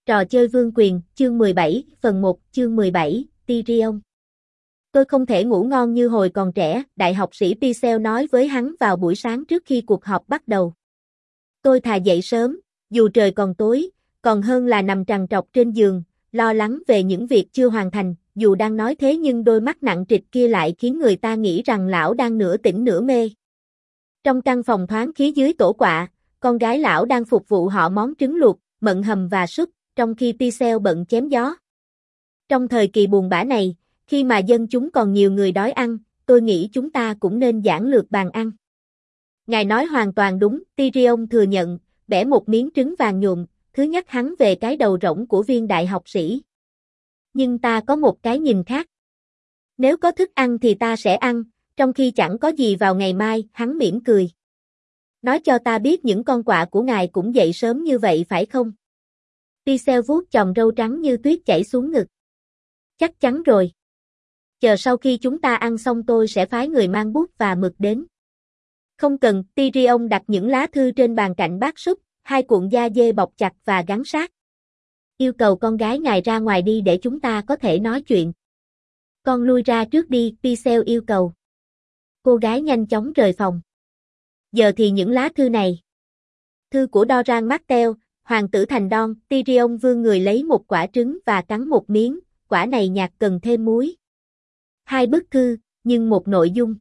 Trò chơi vương quyền, chương 17, phần 1, chương 17, Tyrion. Tôi không thể ngủ ngon như hồi còn trẻ, đại học sĩ Pycelle nói với hắn vào buổi sáng trước khi cuộc họp bắt đầu. Tôi thà dậy sớm, dù trời còn tối, còn hơn là nằm trằn trọc trên giường, lo lắng về những việc chưa hoàn thành, dù đang nói thế nhưng đôi mắt nặng trịch kia lại khiến người ta nghĩ rằng lão đang nửa tỉnh nửa mê. Trong căn phòng thoáng khí dưới tổ quạ, con gái lão đang phục vụ họ món trứng luộc, mận hầm và súp, trong khi Pycelle bận chém gió. Trong thời kỳ buồn bã này, khi mà dân chúng còn nhiều người đói ăn, tôi nghĩ chúng ta cũng nên giản lược bàn ăn. Ngài nói hoàn toàn đúng, Tyrion thừa nhận, bẻ một miếng trứng vàng nhuộm, thứ nhắc hắn về cái đầu rỗng của viên đại học sĩ. Nhưng ta có một cái nhìn khác. Nếu có thức ăn thì ta sẽ ăn, trong khi chẳng có gì vào ngày mai, hắn mỉm cười. Nói cho ta biết những con quạ của ngài cũng dậy sớm như vậy phải không? Pycelle vuốt chòm râu trắng như tuyết chảy xuống ngực. Chắc chắn rồi. Chờ sau khi chúng ta ăn xong tôi sẽ phái người mang bút và mực đến. Không cần, Tyrion đặt những lá thư trên bàn cạnh bát súp, hai cuộn da dê bọc chặt và gắn sát. Yêu cầu con gái ngài ra ngoài đi để chúng ta có thể nói chuyện. Con lui ra trước đi, Pycelle yêu cầu. Cô gái nhanh chóng rời phòng. Giờ thì những lá thư này. Thư của Doran Martell, hoàng tử thành Don, Tyrion vươn người lấy một quả trứng và cắn một miếng, quả này nhạt cần thêm muối. Hai bức thư, nhưng một nội dung.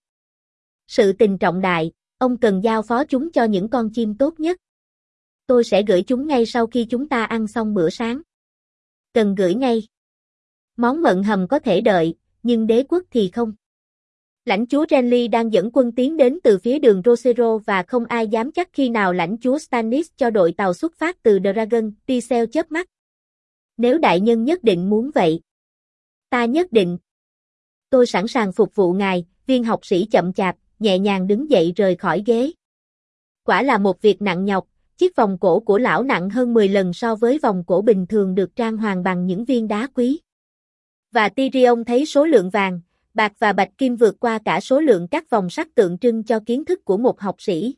Sự tình trọng đại, ông cần giao phó chúng cho những con chim tốt nhất. Tôi sẽ gửi chúng ngay sau khi chúng ta ăn xong bữa sáng. Cần gửi ngay. Món mận hầm có thể đợi, nhưng đế quốc thì không. Lãnh chúa Renly đang dẫn quân tiến đến từ phía đường Rosero và không ai dám chắc khi nào lãnh chúa Stannis cho đội tàu xuất phát từ Dragon, Pycelle chớp mắt. Nếu đại nhân nhất định muốn vậy. Ta nhất định. Tôi sẵn sàng phục vụ ngài, viên học sĩ chậm chạp, nhẹ nhàng đứng dậy rời khỏi ghế. Quả là một việc nặng nhọc, chiếc vòng cổ của lão nặng hơn 10 lần so với vòng cổ bình thường được trang hoàng bằng những viên đá quý. Và Tyrion thấy số lượng vàng, bạc và bạch kim vượt qua cả số lượng các vòng sắt tượng trưng cho kiến thức của một học sĩ.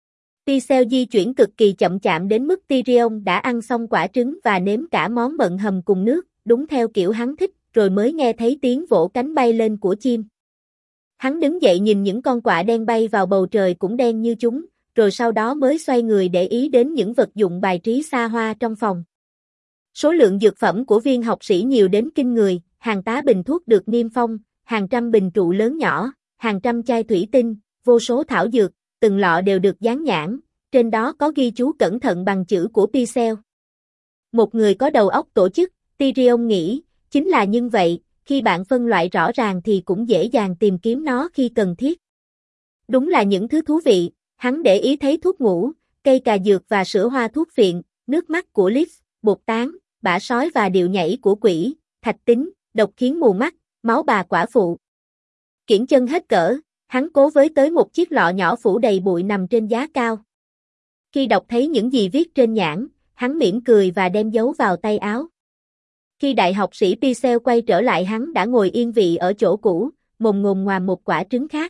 Pycelle di chuyển cực kỳ chậm chạp đến mức Tyrion đã ăn xong quả trứng và nếm cả món mận hầm cùng nước, đúng theo kiểu hắn thích, rồi mới nghe thấy tiếng vỗ cánh bay lên của chim. Hắn đứng dậy nhìn những con quạ đen bay vào bầu trời cũng đen như chúng, rồi sau đó mới xoay người để ý đến những vật dụng bài trí xa hoa trong phòng. Số lượng dược phẩm của viên học sĩ nhiều đến kinh người, hàng tá bình thuốc được niêm phong, hàng trăm bình trụ lớn nhỏ, hàng trăm chai thủy tinh, vô số thảo dược, từng lọ đều được dán nhãn, trên đó có ghi chú cẩn thận bằng chữ của Pycelle. Một người có đầu óc tổ chức, Tyrion nghĩ, chính là như vậy, khi bạn phân loại rõ ràng thì cũng dễ dàng tìm kiếm nó khi cần thiết. Đúng là những thứ thú vị, hắn để ý thấy thuốc ngủ, cây cà dược và sữa hoa thuốc phiện, nước mắt của Liz, bột tán, bã sói và điệu nhảy của quỷ, thạch tín, độc khiến mù mắt, máu bà quả phụ. Kiễng chân hết cỡ, hắn cố với tới một chiếc lọ nhỏ phủ đầy bụi nằm trên giá cao. Khi đọc thấy những gì viết trên nhãn, hắn mỉm cười và đem giấu vào tay áo. Khi đại học sĩ Pycelle quay trở lại hắn đã ngồi yên vị ở chỗ cũ, mồm ngồm ngoàm một quả trứng khác.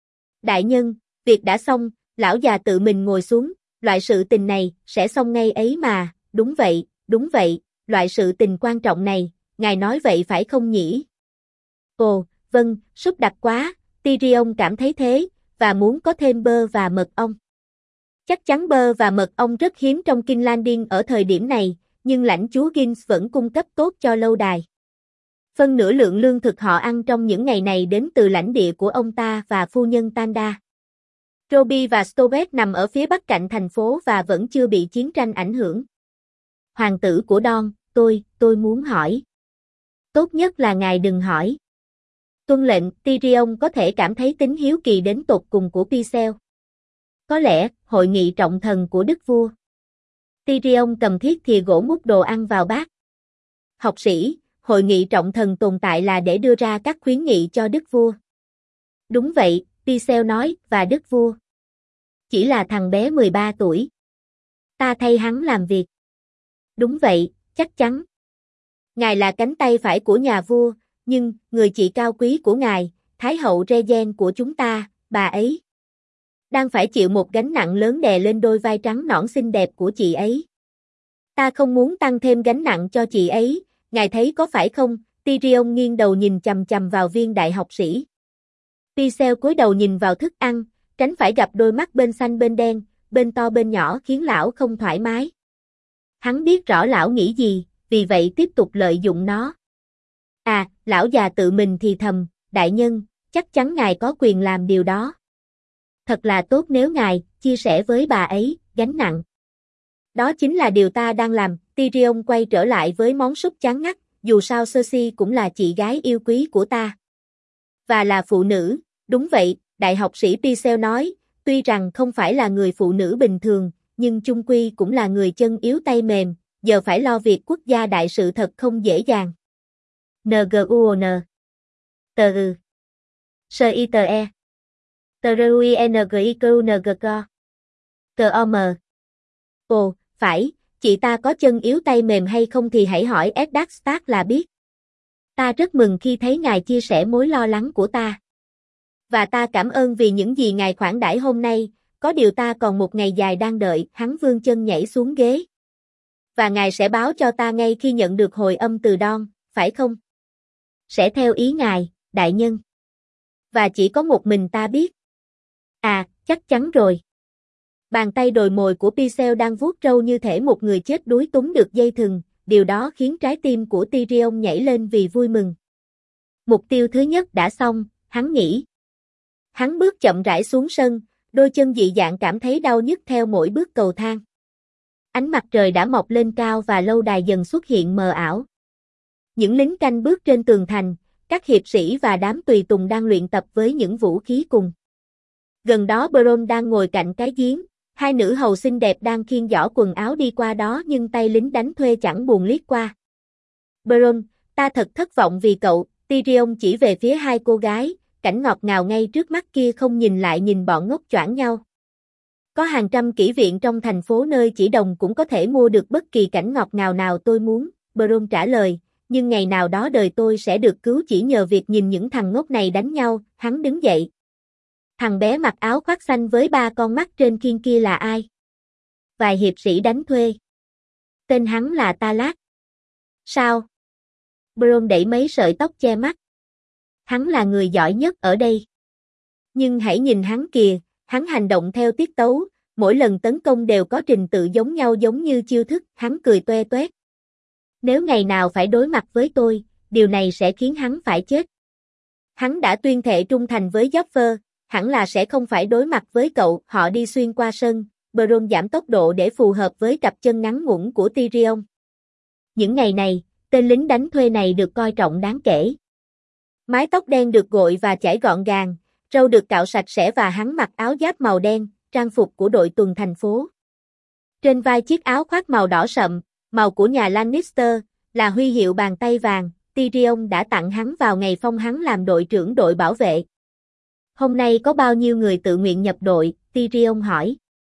Đại nhân, việc đã xong, lão già tự mình ngồi xuống, loại sự tình này, sẽ xong ngay ấy mà, đúng vậy, loại sự tình quan trọng này, ngài nói vậy phải không nhỉ? Ồ, vâng, súp đặc quá, Tyrion cảm thấy thế, và muốn có thêm bơ và mật ong. Chắc chắn bơ và mật ong rất hiếm trong King's Landing ở thời điểm này, nhưng lãnh chúa Gins vẫn cung cấp tốt cho lâu đài. Phân nửa lượng lương thực họ ăn trong những ngày này đến từ lãnh địa của ông ta và phu nhân Tanda. Robbie và Stovet nằm ở phía bắc cạnh thành phố và vẫn chưa bị chiến tranh ảnh hưởng. Hoàng tử của Don, tôi muốn hỏi. Tốt nhất là ngài đừng hỏi. Tuân lệnh, Tyrion có thể cảm thấy tính hiếu kỳ đến tột cùng của Pycelle. Có lẽ, hội nghị trọng thần của đức vua. Tyrion cầm thiết thìa gỗ múc đồ ăn vào bát. Học sĩ, hội nghị trọng thần tồn tại là để đưa ra các khuyến nghị cho đức vua. Đúng vậy, Pycelle nói, và đức vua. Chỉ là thằng bé 13 tuổi. Ta thay hắn làm việc. Đúng vậy, chắc chắn. Ngài là cánh tay phải của nhà vua, nhưng, người chị cao quý của ngài, Thái hậu Regen của chúng ta, bà ấy đang phải chịu một gánh nặng lớn đè lên đôi vai trắng nõn xinh đẹp của chị ấy. Ta không muốn tăng thêm gánh nặng cho chị ấy, ngài thấy có phải không? Tyrion nghiêng đầu nhìn chằm chằm vào viên đại học sĩ. Pycelle cúi đầu nhìn vào thức ăn, tránh phải gặp đôi mắt bên xanh bên đen, bên to bên nhỏ khiến lão không thoải mái. Hắn biết rõ lão nghĩ gì, vì vậy tiếp tục lợi dụng nó. À, lão già tự mình thì thầm, đại nhân, chắc chắn ngài có quyền làm điều đó. Thật là tốt nếu ngài chia sẻ với bà ấy gánh nặng. Đó chính là điều ta đang làm. Tyrion quay trở lại với món súp chán ngắt, dù sao Cersei cũng là chị gái yêu quý của ta. Và là phụ nữ, đúng vậy, đại học sĩ Pycelle nói, tuy rằng không phải là người phụ nữ bình thường, nhưng chung quy cũng là người chân yếu tay mềm, giờ phải lo việc quốc gia đại sự thật không dễ dàng. NGUON Tờ ư Sơ y tờ e Tờ rui NGIQNGC COM Ồ, phải, chị ta có chân yếu tay mềm hay không thì hãy hỏi Eddard Stark là biết. Ta rất mừng khi thấy ngài chia sẻ mối lo lắng của ta. Và ta cảm ơn vì những gì ngài khoản đãi hôm nay, có điều ta còn một ngày dài đang đợi. Hắn vươn chân nhảy xuống ghế. Và ngài sẽ báo cho ta ngay khi nhận được hồi âm từ Don, phải không? Sẽ theo ý ngài, đại nhân. Và chỉ có một mình ta biết. À, chắc chắn rồi. Bàn tay đồi mồi của Pycelle đang vuốt râu như thể một người chết đuối túm được dây thừng, điều đó khiến trái tim của Tyrion nhảy lên vì vui mừng. Mục tiêu thứ nhất đã xong, hắn nghĩ. Hắn bước chậm rãi xuống sân, đôi chân dị dạng cảm thấy đau nhức theo mỗi bước cầu thang. Ánh mặt trời đã mọc lên cao và lâu đài dần xuất hiện mờ ảo. Những lính canh bước trên tường thành, các hiệp sĩ và đám tùy tùng đang luyện tập với những vũ khí cùng. Gần đó Bronn đang ngồi cạnh cái giếng, hai nữ hầu xinh đẹp đang khiêng giỏ quần áo đi qua đó nhưng tay lính đánh thuê chẳng buồn liếc qua. Bronn, ta thật thất vọng vì cậu. Tyrion chỉ về phía hai cô gái, cảnh ngọt ngào ngay trước mắt kia không nhìn lại nhìn bọn ngốc choảng nhau. Có hàng trăm kỹ viện trong thành phố nơi chỉ đồng cũng có thể mua được bất kỳ cảnh ngọt ngào nào tôi muốn, Bronn trả lời, nhưng ngày nào đó đời tôi sẽ được cứu chỉ nhờ việc nhìn những thằng ngốc này đánh nhau. Hắn đứng dậy. Thằng bé mặc áo khoác xanh với ba con mắt trên khiên kia là ai? Vài hiệp sĩ đánh thuê. Tên hắn là Talat. Sao? Bronn đẩy mấy sợi tóc che mắt. Hắn là người giỏi nhất ở đây. Nhưng hãy nhìn hắn kìa, hắn hành động theo tiết tấu, mỗi lần tấn công đều có trình tự giống nhau giống như chiêu thức. Hắn cười toe toét. Nếu ngày nào phải đối mặt với tôi, điều này sẽ khiến hắn phải chết. Hắn đã tuyên thệ trung thành với Joffrey, hẳn là sẽ không phải đối mặt với cậu. Họ đi xuyên qua sân, Bronn giảm tốc độ để phù hợp với cặp chân ngắn ngủn của Tyrion. Những ngày này, tên lính đánh thuê này được coi trọng đáng kể. Mái tóc đen được gội và chải gọn gàng, râu được cạo sạch sẽ và hắn mặc áo giáp màu đen, trang phục của đội tuần thành phố. Trên vai chiếc áo khoác màu đỏ sậm, màu của nhà Lannister, là huy hiệu bàn tay vàng, Tyrion đã tặng hắn vào ngày phong hắn làm đội trưởng đội bảo vệ. Hôm nay có bao nhiêu người tự nguyện nhập đội? Tyrion hỏi.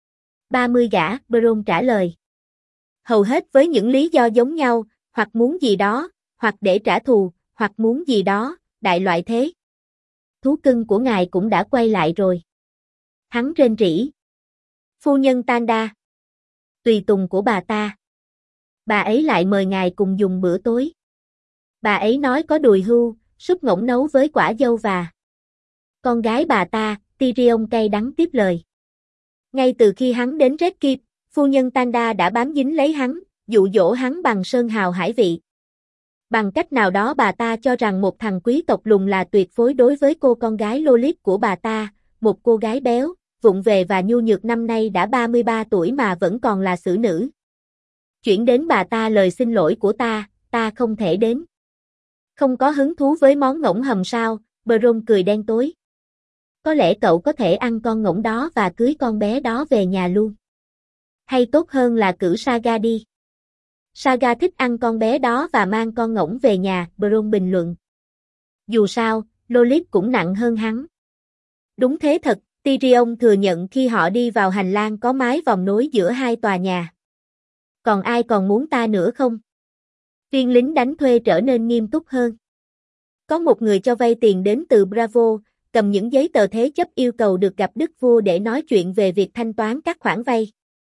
30 gã, Bronn trả lời. Hầu hết với những lý do giống nhau, hoặc muốn gì đó, hoặc để trả thù, hoặc muốn gì đó, đại loại thế. Thú cưng của ngài cũng đã quay lại rồi. Hắn rên rỉ. Phu nhân Tanda. Tùy tùng của bà ta. Bà ấy lại mời ngài cùng dùng bữa tối. Bà ấy nói có đùi hưu, súp ngỗng nấu với quả dâu và con gái bà ta. Tyrion cay đắng tiếp lời. Ngay từ khi hắn đến Red Keep, phu nhân Tanda đã bám dính lấy hắn, dụ dỗ hắn bằng sơn hào hải vị. Bằng cách nào đó bà ta cho rằng một thằng quý tộc lùn là tuyệt phối đối với cô con gái Lolit của bà ta, một cô gái béo, vụng về và nhu nhược năm nay đã 33 tuổi mà vẫn còn là xử nữ. Chuyển đến bà ta lời xin lỗi của ta không thể đến. Không có hứng thú với món ngỗng hầm sao? Bronn cười đen tối. Có lẽ cậu có thể ăn con ngỗng đó và cưới con bé đó về nhà luôn. Hay tốt hơn là cử Saga đi. Saga thích ăn con bé đó và mang con ngỗng về nhà, Bronn bình luận. Dù sao, Lolit cũng nặng hơn hắn. Đúng thế thật, Tyrion thừa nhận khi họ đi vào hành lang có mái vòng nối giữa hai tòa nhà. Còn ai còn muốn ta nữa không? Viên lính đánh thuê trở nên nghiêm túc hơn. Có một người cho vay tiền đến từ Bravo, cầm những giấy tờ thế chấp yêu cầu được gặp đức vua để nói chuyện về việc thanh toán các khoản vay.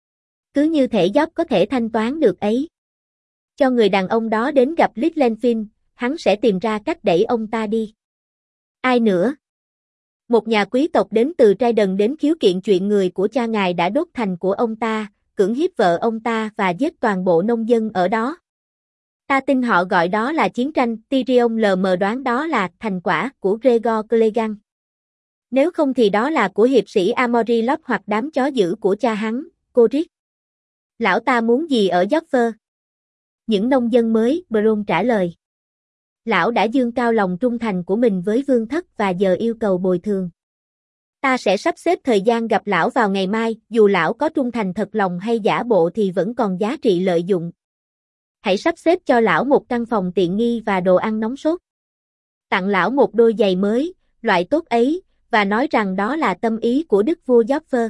Cứ như thể Job có thể thanh toán được ấy. Cho người đàn ông đó đến gặp Littlefin, hắn sẽ tìm ra cách đẩy ông ta đi. Ai nữa? Một nhà quý tộc đến từ Trident đến khiếu kiện chuyện người của cha ngài đã đốt thành của ông ta, cưỡng hiếp vợ ông ta và giết toàn bộ nông dân ở đó. Ta tin họ gọi đó là chiến tranh, Tyrion lờ mờ đoán đó là thành quả của Gregor Clegane. Nếu không thì đó là của hiệp sĩ Amory Locke hoặc đám chó dữ của cha hắn, Corlys. Lão ta muốn gì ở Joffre? Những nông dân mới, Bronn trả lời. Lão đã dương cao lòng trung thành của mình với vương thất và giờ yêu cầu bồi thường. Ta sẽ sắp xếp thời gian gặp lão vào ngày mai, dù lão có trung thành thật lòng hay giả bộ thì vẫn còn giá trị lợi dụng. Hãy sắp xếp cho lão một căn phòng tiện nghi và đồ ăn nóng sốt. Tặng lão một đôi giày mới, loại tốt ấy, và nói rằng đó là tâm ý của đức vua Joffre.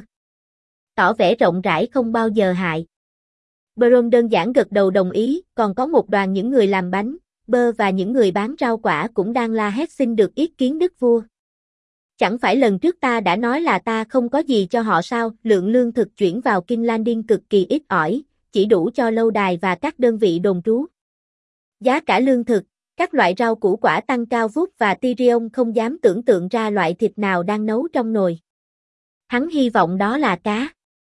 Tỏ vẻ rộng rãi không bao giờ hại. Bronn đơn giản gật đầu đồng ý, còn có một đoàn những người làm bánh, bơ và những người bán rau quả cũng đang la hét xin được yết kiến đức vua. Chẳng phải lần trước ta đã nói là ta không có gì cho họ sao? Lượng lương thực chuyển vào King's Landing cực kỳ ít ỏi, chỉ đủ cho lâu đài và các đơn vị đồn trú. Giá cả lương thực, các loại rau củ quả tăng cao vút và Tyrion không dám tưởng tượng ra loại thịt nào đang nấu trong nồi. Hắn hy vọng đó là cá.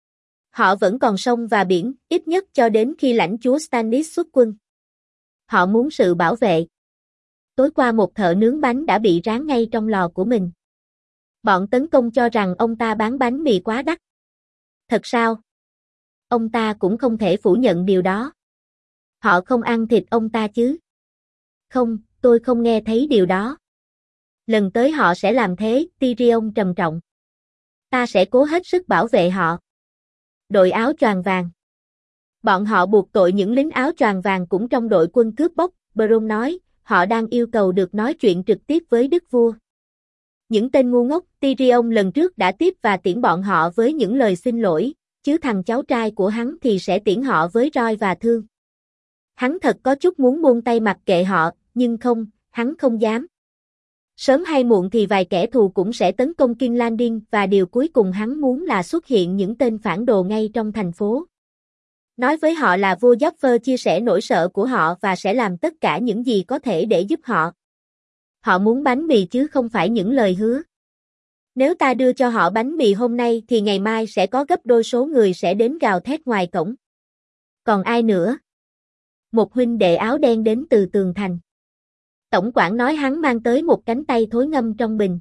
Họ vẫn còn sông và biển, ít nhất cho đến khi lãnh chúa Stannis xuất quân. Họ muốn sự bảo vệ. Tối qua một thợ nướng bánh đã bị rán ngay trong lò của mình. Bọn tấn công cho rằng ông ta bán bánh mì quá đắt. Thật sao? Ông ta cũng không thể phủ nhận điều đó. Họ không ăn thịt ông ta chứ? Không, tôi không nghe thấy điều đó. Lần tới họ sẽ làm thế, Tyrion trầm trọng. Ta sẽ cố hết sức bảo vệ họ. Đội áo choàng vàng. Bọn họ buộc tội những lính áo choàng vàng cũng trong đội quân cướp bóc, Bronn nói, họ đang yêu cầu được nói chuyện trực tiếp với đức vua. Những tên ngu ngốc, Tyrion lần trước đã tiếp và tiễn bọn họ với những lời xin lỗi, chứ thằng cháu trai của hắn thì sẽ tiễn họ với roi và thương. Hắn thật có chút muốn buông tay mặc kệ họ, nhưng không, hắn không dám. Sớm hay muộn thì vài kẻ thù cũng sẽ tấn công King's Landing và điều cuối cùng hắn muốn là xuất hiện những tên phản đồ ngay trong thành phố. Nói với họ là vua Joffre chia sẻ nỗi sợ của họ và sẽ làm tất cả những gì có thể để giúp họ. Họ muốn bánh mì chứ không phải những lời hứa. Nếu ta đưa cho họ bánh mì hôm nay thì ngày mai sẽ có gấp đôi số người sẽ đến gào thét ngoài cổng. Còn ai nữa? Một huynh đệ áo đen đến từ tường thành. Tổng quản nói hắn mang tới một cánh tay thối ngâm trong bình.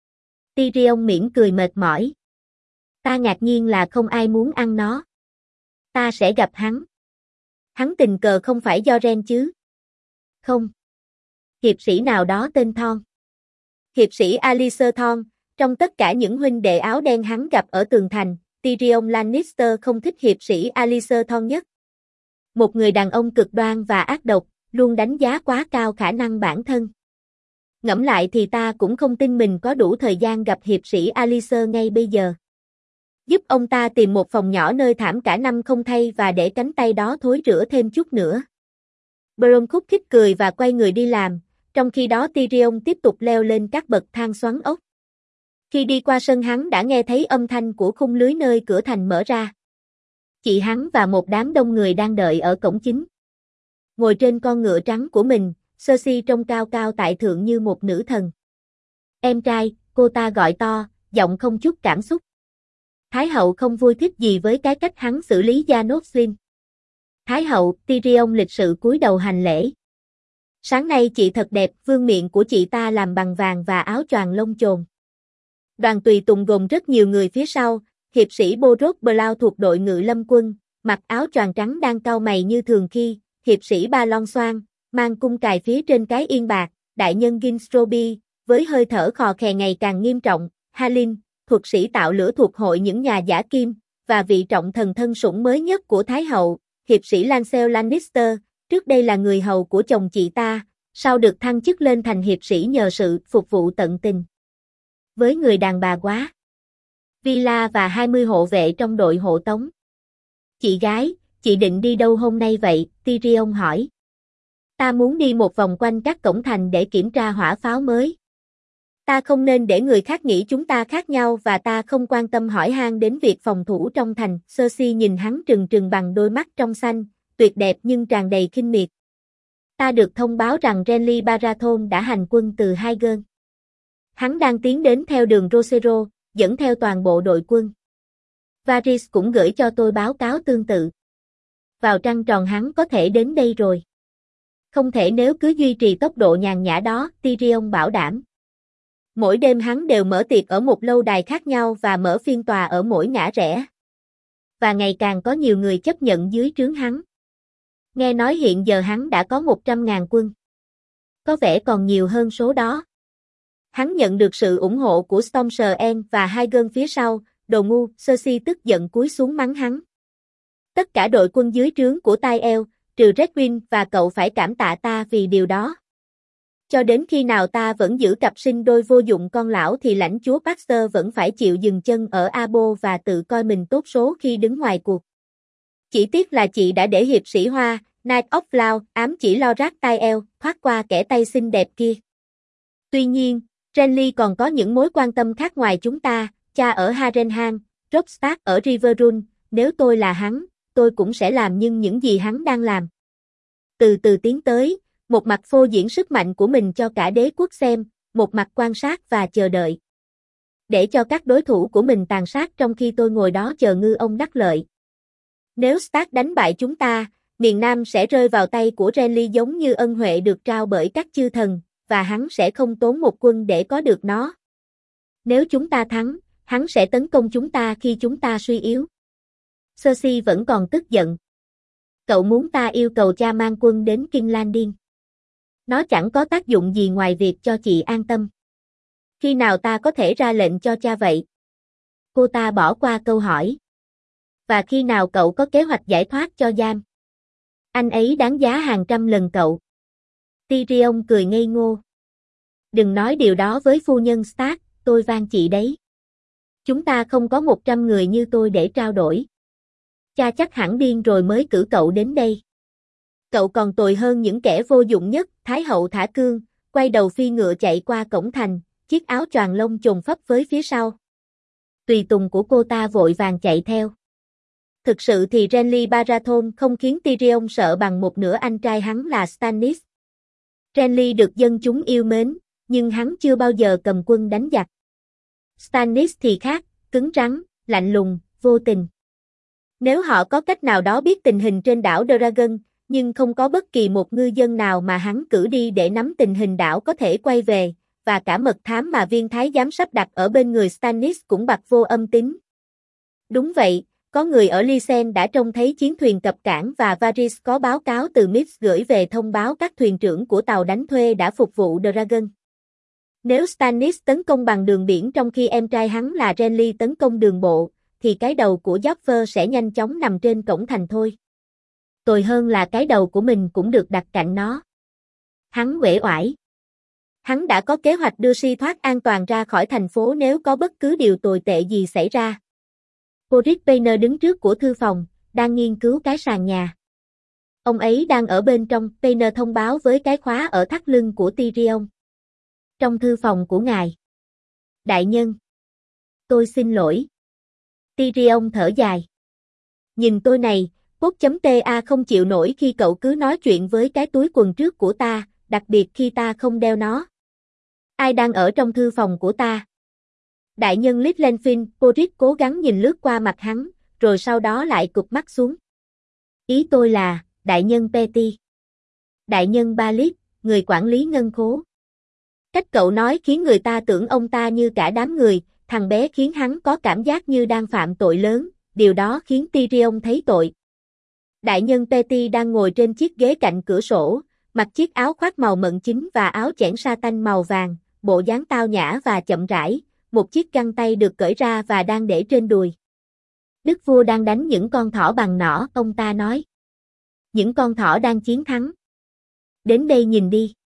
Tyrion mỉm cười mệt mỏi. Ta ngạc nhiên là không ai muốn ăn nó. Ta sẽ gặp hắn. Hắn tình cờ không phải do Ren chứ? Không. Hiệp sĩ nào đó tên Thorn. Hiệp sĩ Alliser Thorn, trong tất cả những huynh đệ áo đen hắn gặp ở tường thành, Tyrion Lannister không thích hiệp sĩ Alliser Thorn nhất. Một người đàn ông cực đoan và ác độc, luôn đánh giá quá cao khả năng bản thân. Ngẫm lại thì ta cũng không tin mình có đủ thời gian gặp hiệp sĩ Alliser ngay bây giờ. Giúp ông ta tìm một phòng nhỏ nơi thảm cả năm không thay và để cánh tay đó thối rữa thêm chút nữa. Bronn khúc khích cười và quay người đi làm, trong khi đó Tyrion tiếp tục leo lên các bậc thang xoắn ốc. Khi đi qua sân hắn đã nghe thấy âm thanh của khung lưới nơi cửa thành mở ra. Chị hắn và một đám đông người đang đợi ở cổng chính. Ngồi trên con ngựa trắng của mình, Cersei trông cao cao tại thượng như một nữ thần. Em trai, cô ta gọi to, giọng không chút cảm xúc. Thái hậu không vui thích gì với cái cách hắn xử lý Janos Slynt. Thái hậu, Tyrion lịch sự cúi đầu hành lễ. Sáng nay chị thật đẹp, vương miện của chị ta làm bằng vàng và áo choàng lông chồn. Đoàn tùy tùng gồm rất nhiều người phía sau, hiệp sĩ Borod Blau thuộc đội ngự lâm quân, mặc áo choàng trắng đang cau mày như thường khi, hiệp sĩ Balon Xoan, mang cung cài phía trên cái yên bạc, đại nhân Ginnstrobe, với hơi thở khò khè ngày càng nghiêm trọng, Halin, thuật sĩ tạo lửa thuộc hội những nhà giả kim, và vị trọng thần thân sủng mới nhất của Thái hậu, hiệp sĩ Lancel Lannister, trước đây là người hầu của chồng chị ta, sau được thăng chức lên thành hiệp sĩ nhờ sự phục vụ tận tình. Với người đàn bà quá Villa và 20 hộ vệ trong đội hộ tống. Chị gái, chị định đi đâu hôm nay vậy? Tyrion hỏi. Ta muốn đi một vòng quanh các cổng thành để kiểm tra hỏa pháo mới. Ta không nên để người khác nghĩ chúng ta khác nhau và ta không quan tâm hỏi han đến việc phòng thủ trong thành. Cersei nhìn hắn trừng trừng bằng đôi mắt trong xanh, tuyệt đẹp nhưng tràn đầy khinh miệt. Ta được thông báo rằng Renly Baratheon đã hành quân từ Aegon. Hắn đang tiến đến theo đường Rosero, dẫn theo toàn bộ đội quân. Varys cũng gửi cho tôi báo cáo tương tự. Vào trăng tròn hắn có thể đến đây rồi. Không thể nếu cứ duy trì tốc độ nhàn nhã đó, Tyrion bảo đảm. Mỗi đêm hắn đều mở tiệc ở một lâu đài khác nhau và mở phiên tòa ở mỗi ngã rẽ. Và ngày càng có nhiều người chấp nhận dưới trướng hắn. Nghe nói hiện giờ hắn đã có 100.000 quân. Có vẻ còn nhiều hơn số đó. Hắn nhận được sự ủng hộ của Storm's End và Aegon phía sau, đồ ngu. Cersei tức giận cúi xuống mắng hắn. Tất cả đội quân dưới trướng của Tyrell, trừ Redwyn và cậu phải cảm tạ ta vì điều đó. Cho đến khi nào ta vẫn giữ cặp sinh đôi vô dụng con lão thì lãnh chúa Baxter vẫn phải chịu dừng chân ở Abo và tự coi mình tốt số khi đứng ngoài cuộc. Chỉ tiếc là chị đã để hiệp sĩ Hoa, Knight of Law, ám chỉ Loras Tyrell, thoát qua kẻ tay xinh đẹp kia. Tuy nhiên, Renly còn có những mối quan tâm khác ngoài chúng ta, cha ở Harrenhal, Robb Stark ở Riverrun, nếu tôi là hắn, tôi cũng sẽ làm nhưng những gì hắn đang làm. Từ từ tiến tới, một mặt phô diễn sức mạnh của mình cho cả đế quốc xem, một mặt quan sát và chờ đợi. Để cho các đối thủ của mình tàn sát trong khi tôi ngồi đó chờ ngư ông đắc lợi. Nếu Stark đánh bại chúng ta, miền Nam sẽ rơi vào tay của Renly giống như ân huệ được trao bởi các chư thần, và hắn sẽ không tốn một quân để có được nó. Nếu chúng ta thắng, hắn sẽ tấn công chúng ta khi chúng ta suy yếu. Cersei vẫn còn tức giận. Cậu muốn ta yêu cầu cha mang quân đến King's Landing. Nó chẳng có tác dụng gì ngoài việc cho chị an tâm. Khi nào ta có thể ra lệnh cho cha vậy? Cô ta bỏ qua câu hỏi. Và khi nào cậu có kế hoạch giải thoát cho Jam? Anh ấy đáng giá hàng trăm lần cậu. Tyrion cười ngây ngô. Đừng nói điều đó với phu nhân Stark, tôi van chị đấy. Chúng ta không có 100 người như tôi để trao đổi. Cha chắc hẳn điên rồi mới cử cậu đến đây. Cậu còn tồi hơn những kẻ vô dụng nhất. Thái hậu thả cương, quay đầu phi ngựa chạy qua cổng thành, chiếc áo choàng lông chồn phấp với phía sau. Tùy tùng của cô ta vội vàng chạy theo. Thực sự thì Renly Baratheon không khiến Tyrion sợ bằng một nửa anh trai hắn là Stannis. Renly được dân chúng yêu mến, nhưng hắn chưa bao giờ cầm quân đánh giặc. Stannis thì khác, cứng rắn, lạnh lùng, vô tình. Nếu họ có cách nào đó biết tình hình trên đảo Dragon, nhưng không có bất kỳ một ngư dân nào mà hắn cử đi để nắm tình hình đảo có thể quay về, và cả mật thám mà viên thái giám sắp đặt ở bên người Stannis cũng bặt vô âm tín. Đúng vậy, có người ở Lysen đã trông thấy chiến thuyền cập cảng và Varys có báo cáo từ Mips gửi về thông báo các thuyền trưởng của tàu đánh thuê đã phục vụ Dragon. Nếu Stannis tấn công bằng đường biển trong khi em trai hắn là Renly tấn công đường bộ, thì cái đầu của Joffrey sẽ nhanh chóng nằm trên cổng thành thôi. Tồi hơn là cái đầu của mình cũng được đặt cạnh nó. Hắn uể oải. Hắn đã có kế hoạch đưa Si thoát an toàn ra khỏi thành phố nếu có bất cứ điều tồi tệ gì xảy ra. Boris Payner đứng trước của thư phòng, đang nghiên cứu cái sàn nhà. Ông ấy đang ở bên trong. Payner thông báo với cái khóa ở thắt lưng của Tyrion. Trong thư phòng của ngài. Đại nhân. Tôi xin lỗi. Tyrion thở dài. Nhìn tôi này, Post.ta không chịu nổi khi cậu cứ nói chuyện với cái túi quần trước của ta, đặc biệt khi ta không đeo nó. Ai đang ở trong thư phòng của ta? Đại nhân Littlefin. Boris cố gắng nhìn lướt qua mặt hắn, rồi sau đó lại cụp mắt xuống. Ý tôi là, đại nhân Petty. Đại nhân Balit, người quản lý ngân khố. Cách cậu nói khiến người ta tưởng ông ta như cả đám người, thằng bé khiến hắn có cảm giác như đang phạm tội lớn, điều đó khiến Tyrion thấy tội. Đại nhân Petty đang ngồi trên chiếc ghế cạnh cửa sổ, mặc chiếc áo khoác màu mận chính và áo chẽn sa tanh màu vàng, bộ dáng tao nhã và chậm rãi, một chiếc găng tay được cởi ra và đang để trên đùi. Đức vua đang đánh những con thỏ bằng nỏ, ông ta nói. Những con thỏ đang chiến thắng. Đến đây nhìn đi.